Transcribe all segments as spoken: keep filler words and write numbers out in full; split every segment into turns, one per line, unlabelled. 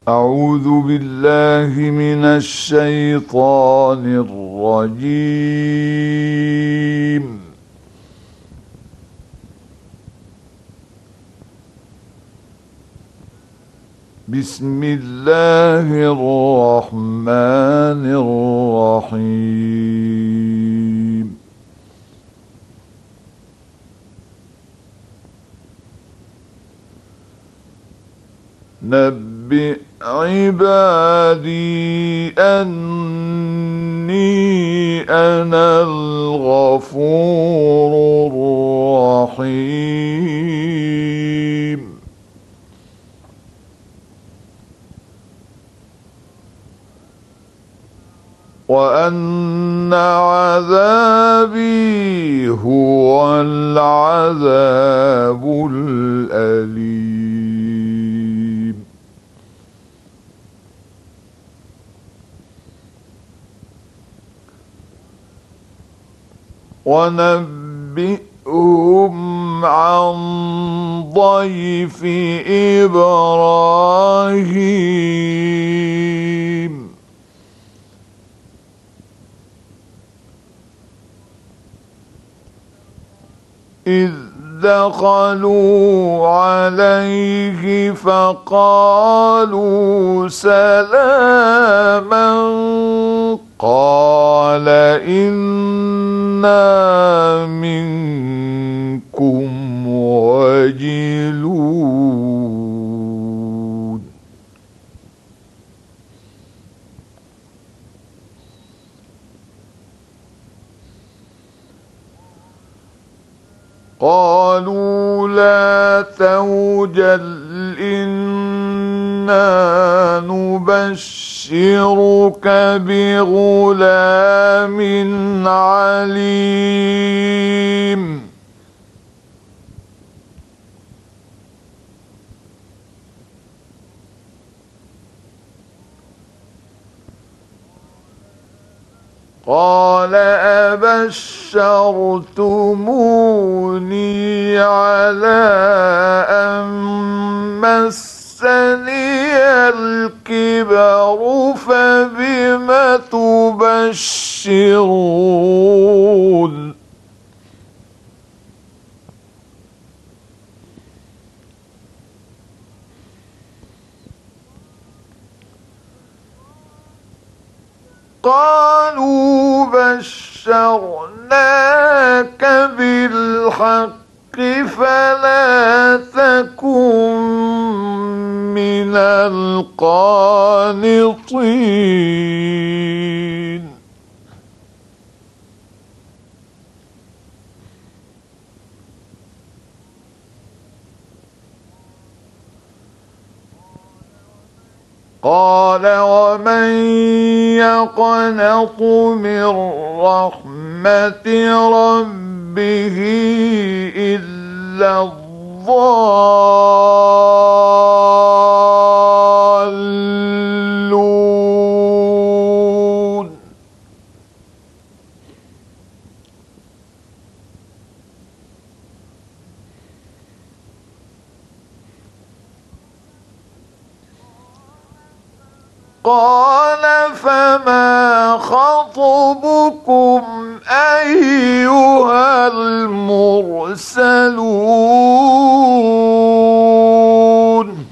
أعوذ بالله من الشيطان الرجيم. بسم الله الرحمن الرحيم. نبئ عبادي أني أنا الغفور الرحيم. وأن عذابي هو العذاب الأليم. ونبئهم عن ضيف إبراهيم. إذ دخلوا عليه فقالوا سلاما قال إنا منكم وجلون. قالوا لا توجل إنا نبشرك بغلام عليم. قال أبشرتموني على أن مسني الكبر فبم تبشرون. قالوا بشرناك بالحق فلا تكن من القانطين. قال ومن يقنط من رحمة ربه إلا الضالون. قال فما خطبكم أيها المرسلون.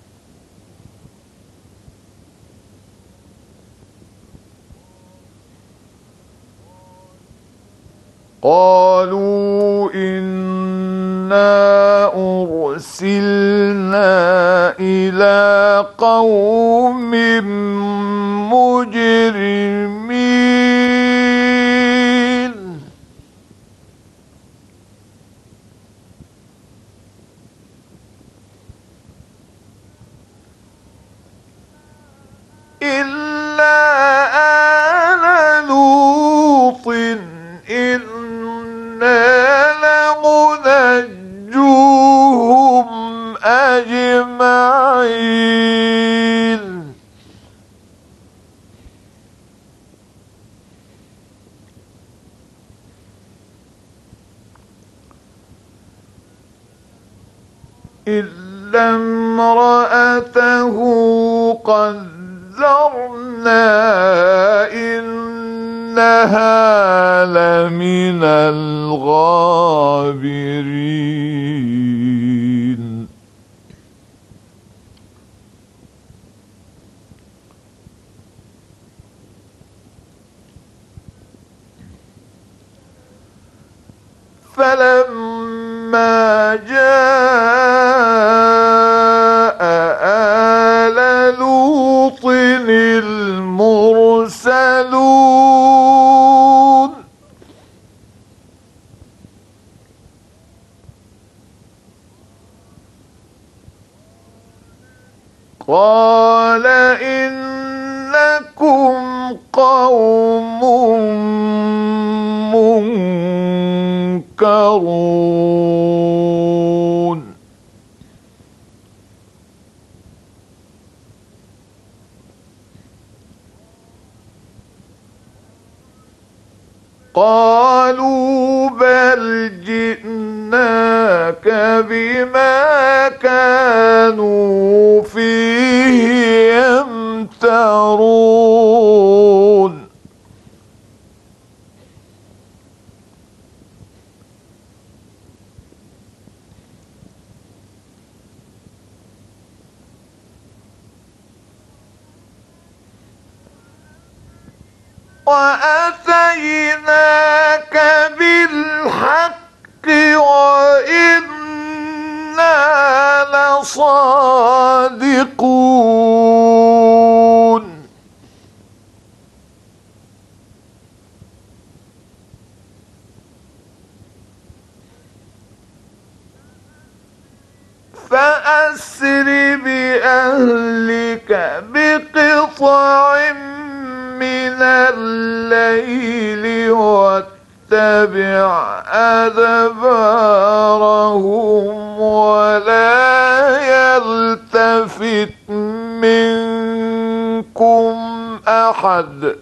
قالوا إنا أرسلنا إلى قوم مجرمين. إلا آل لوط إنا لمنجوهم أجمعين. إلا امرأته قدرنا إنها لمن الغابرين فلما جاء آل لوط المرسلون قال إنكم قوم منكرون قالوا بل جئناك بما كانوا فيه يمترون وأتيناك بالحق وإنا لصادقون فأسر بأهلك بقطع من الليل واتبع أدبارهم ولا يلتفت منكم أحد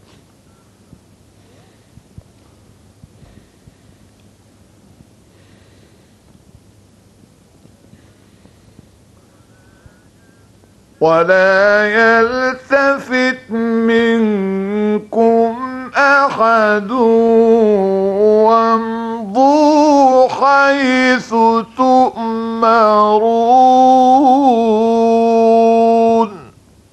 ولا يلتفت منكم أحد وامضوا حيث تؤمرون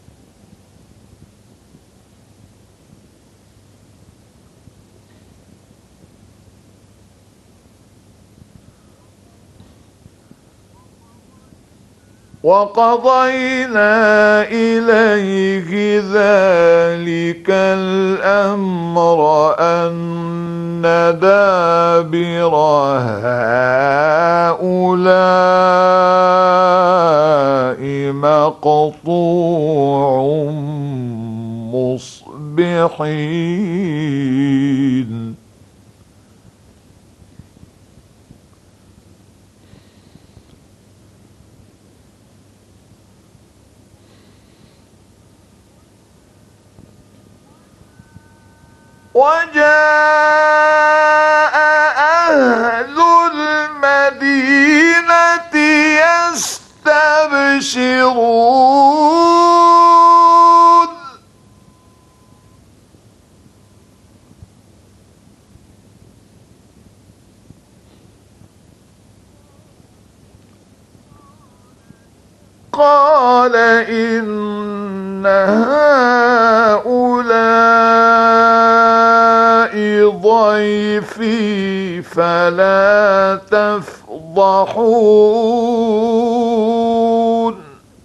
وقضينا إليه ذلك الأمر أن دابر هؤلاء مقطوع مصبحين وجاء أهل المدينة يستبشرون قال إن هؤلاء ضيفي فلا تفضحون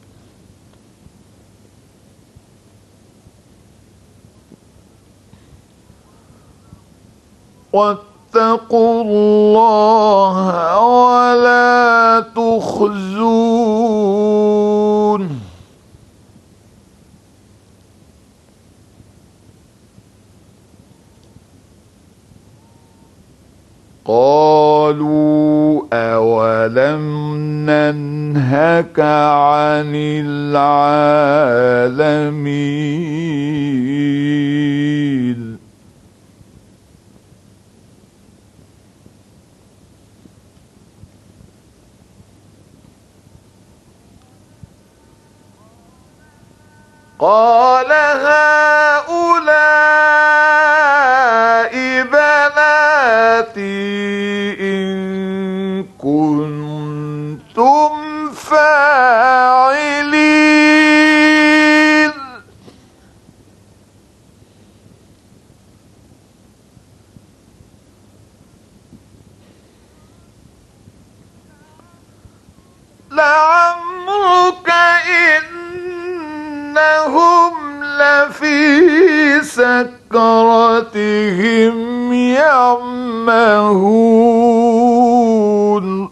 واتقوا الله ولا تخزون قالوا أولم ننهك عن العالمين قال هؤلاء بناتي إن كنتم فاعلين لعمرك إنهم لفي سكرتهم يعمهون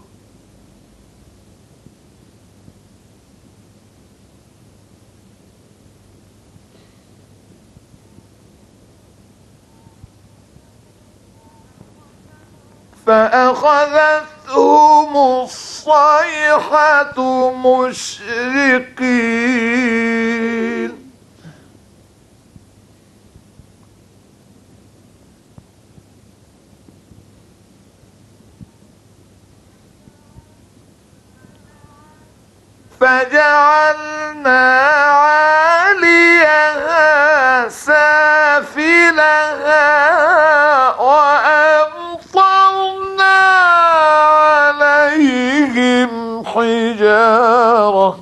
فأخذتهم الصيحة مشرقين فجعلنا عاليها سافلها وأمطرنا عليهم حجارة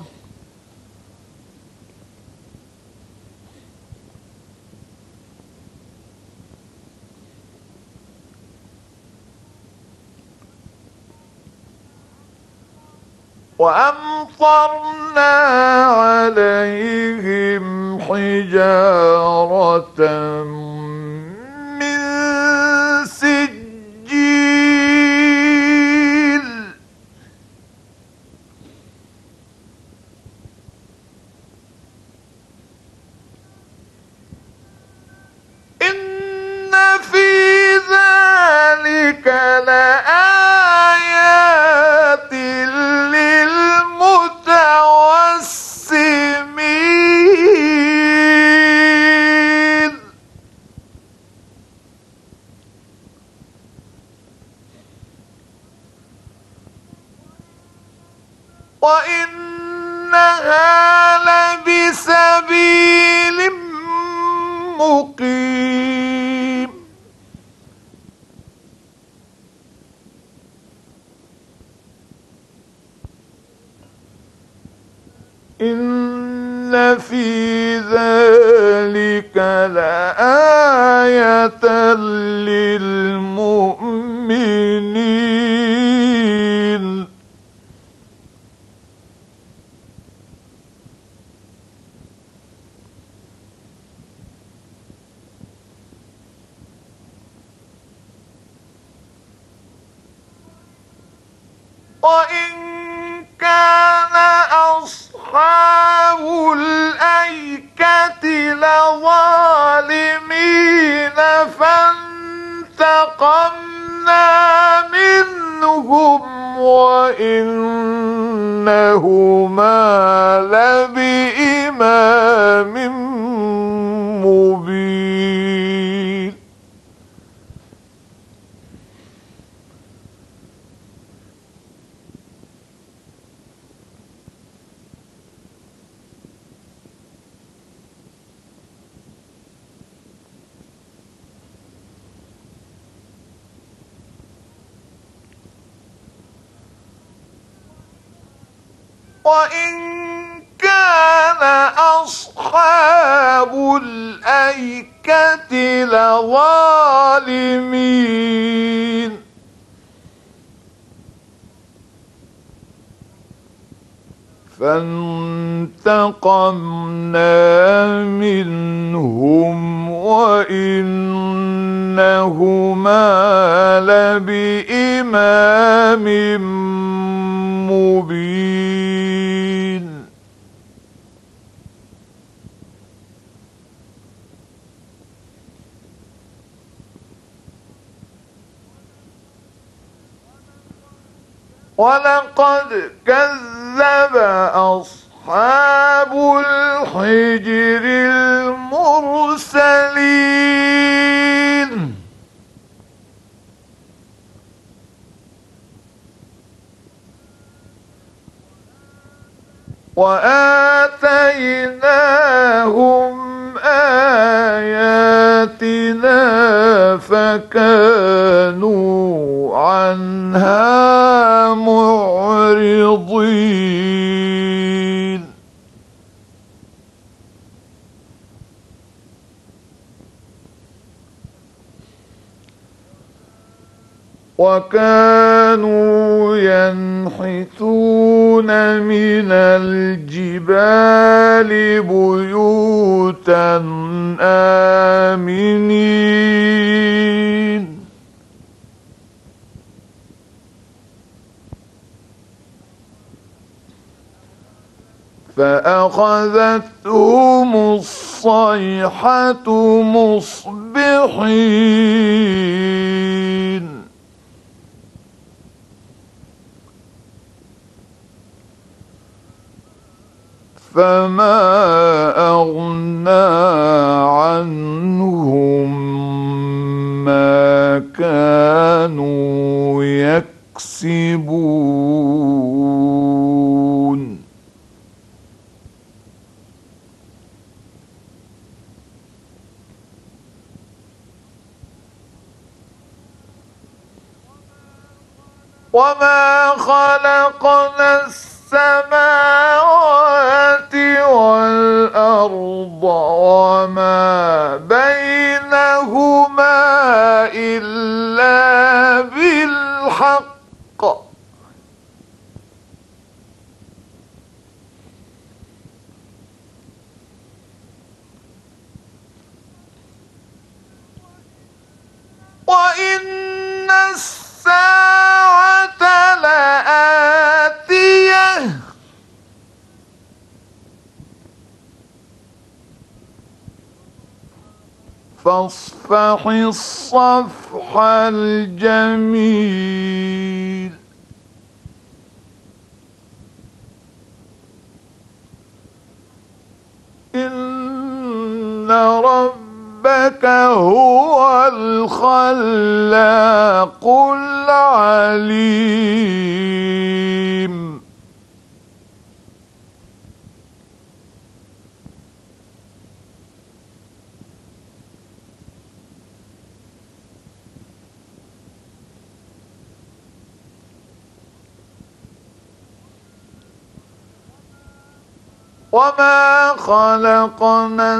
وأمطرنا عليهم حجارة من سجيل إن في ذلك لآيات للمتوسمين وإنها لبسبيل مقيم إن في ذلك لآية للمؤمنين وإن كان أصحاب الأيكة لظالمين فانتقمنا منهم وإنهما لبإمام مبين وإن كان أصحاب الأيكة لظالمين فانتقمنا منهم وإنهما لبإمام مبين ولقد كذب أصحاب الحجر المرسلين وآتيناهم فكانوا عنها معرضين وكانوا ينحتون من الجبال بيوتا آمنين فأخذتهم الصيحة مصبحين فما أغنى عنهم ما كانوا يكسبون وما خلقنا السماوات والأرض وما بينهما إلا بالحق وإن الساعة لآتية فاصفح الصفح الجميل إن ربك هو الخلاق العليم وما خلقنا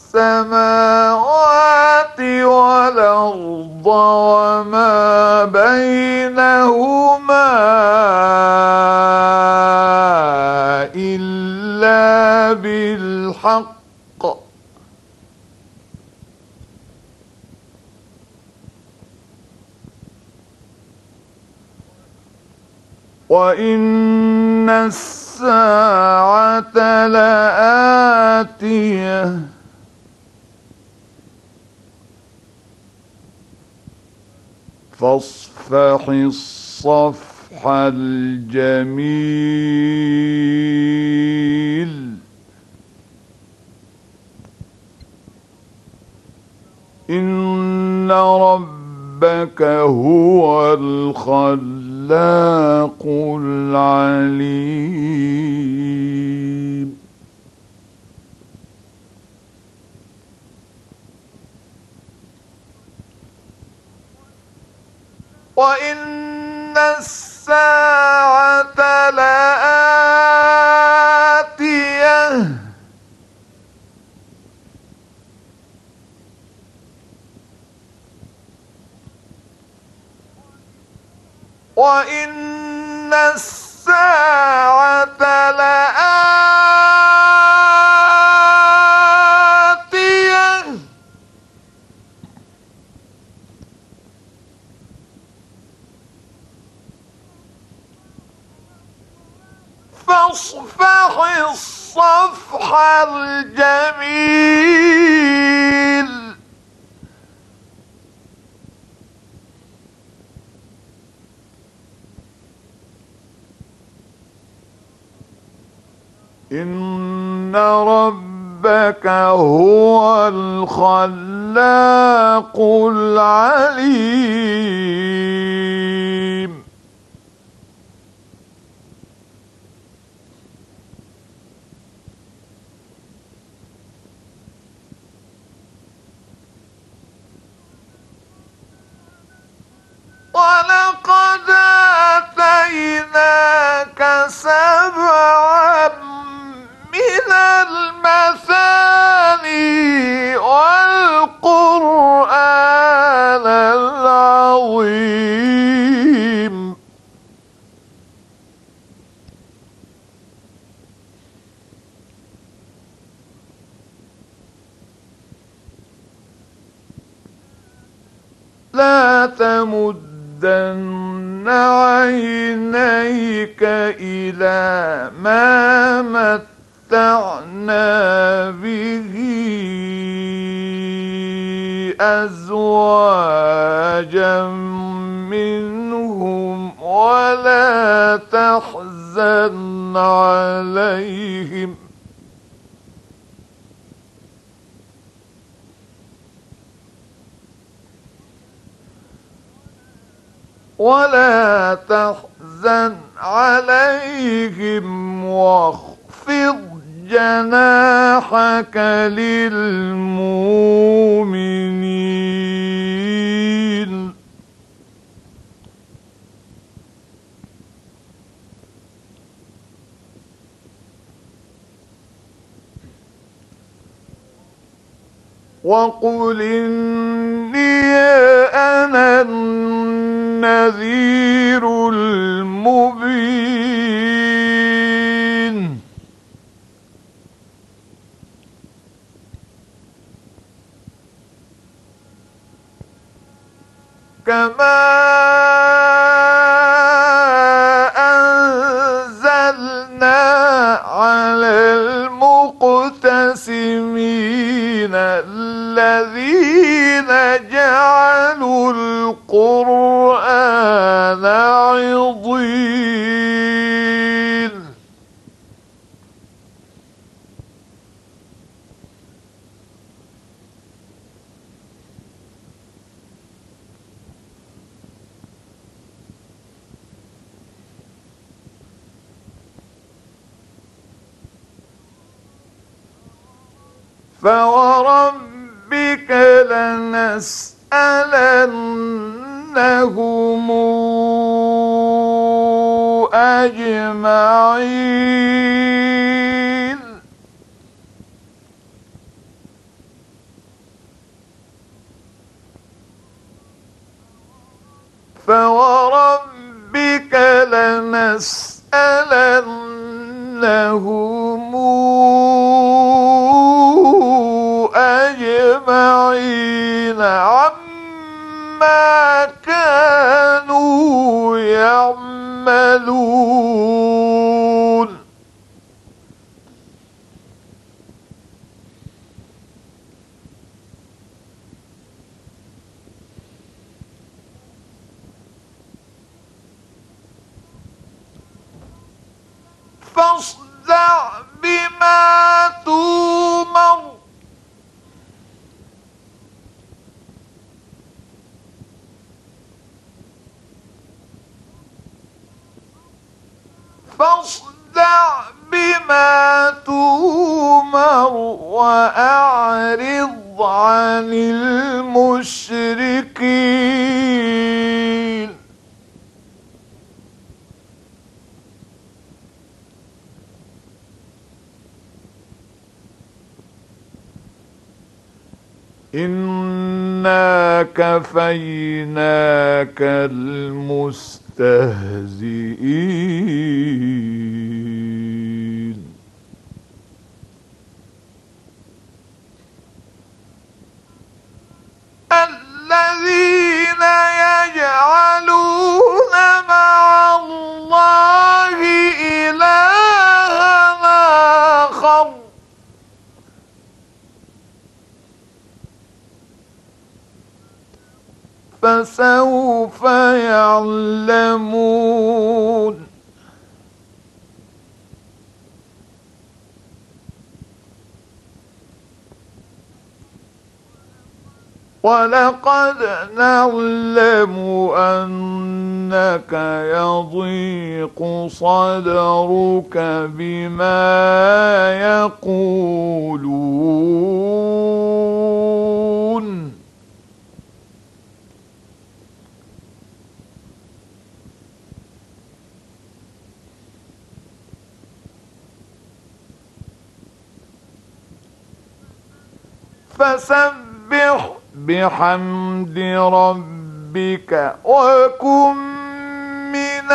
السماوات والأرض وما بينهما إلا بالحق وإن الساعة لآتية فاصفح الصفح الجميل إن ربك هو الخلاق العليم وإن الساعة لآتية وإن الساعة لآتية فاصفح الصفح الجميل إن ربك هو الخلاق العليم لا تمدن عينيك إلى ما متعنا به أزواجا منهم ولا تحزن عليهم ولا تحزن عليهم واخفض جناحك للمؤمنين. وقل إني أنا النذير المبين. كما أنزلنا على المقتسمين الذين جعلوا القرآن عضين. فوربك لنسألنهم أجمعين. فوربك لنسألنهم أجمعين عما كانوا يعملون. فاصدع بما تؤمر فاصدع بما تؤمر وأعرض عن المشركين. إنا كفيناك المستهزئين. الذين يجعلون مع الله إلها آخر فسوف يعلمون. ولقد نعلم أنك يضيق صدرك بما يقولون فسبح بحمد ربك وكن من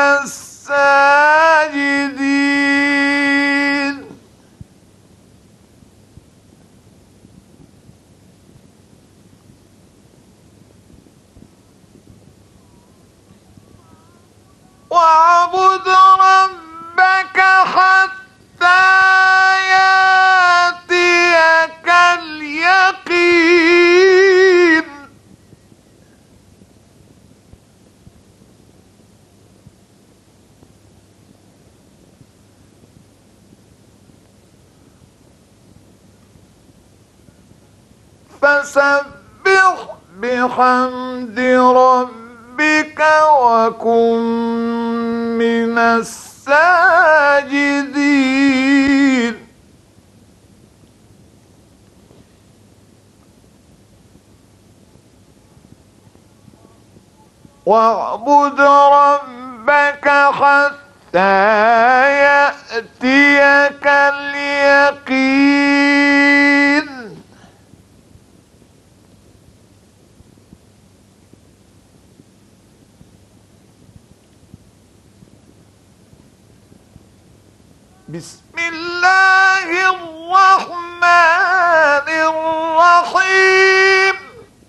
الساجدين. واعبد ربك حتى يأتيك اليقين فسبح بحمد ربك وكن من الساجدين واعبد ربك حتى يأتيك اليقين بسم الله الرحمن الرحيم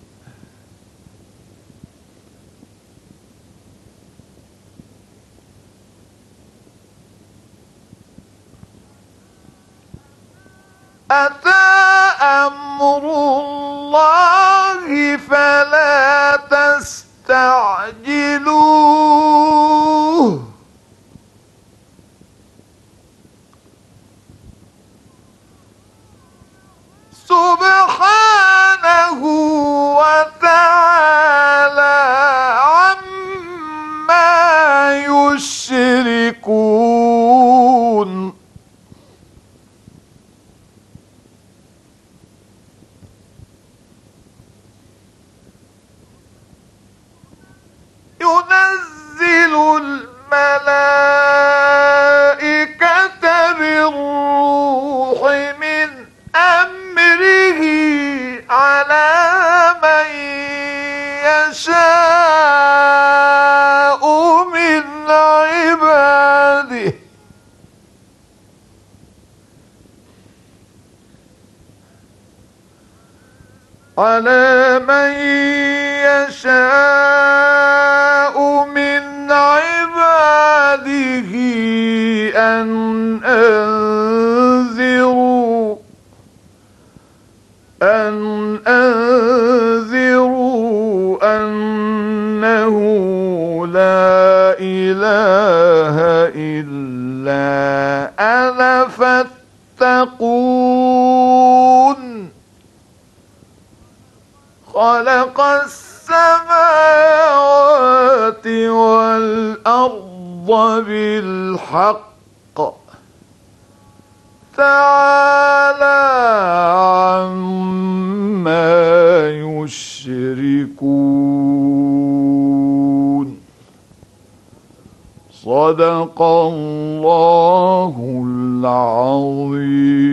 أتى أمر الله فلا تستعجلوه سبحانه وتعالى عما يشركون ينزل الملائكة بالروح من أمره على من يشاء من عباده على من يشاء من عباده أن أنذروا أن أنذروا أنه لا إله إلا أنا فاتقون خلق السماوات والأرض بالحق تعالى عما يشركون صدق الله العظيم.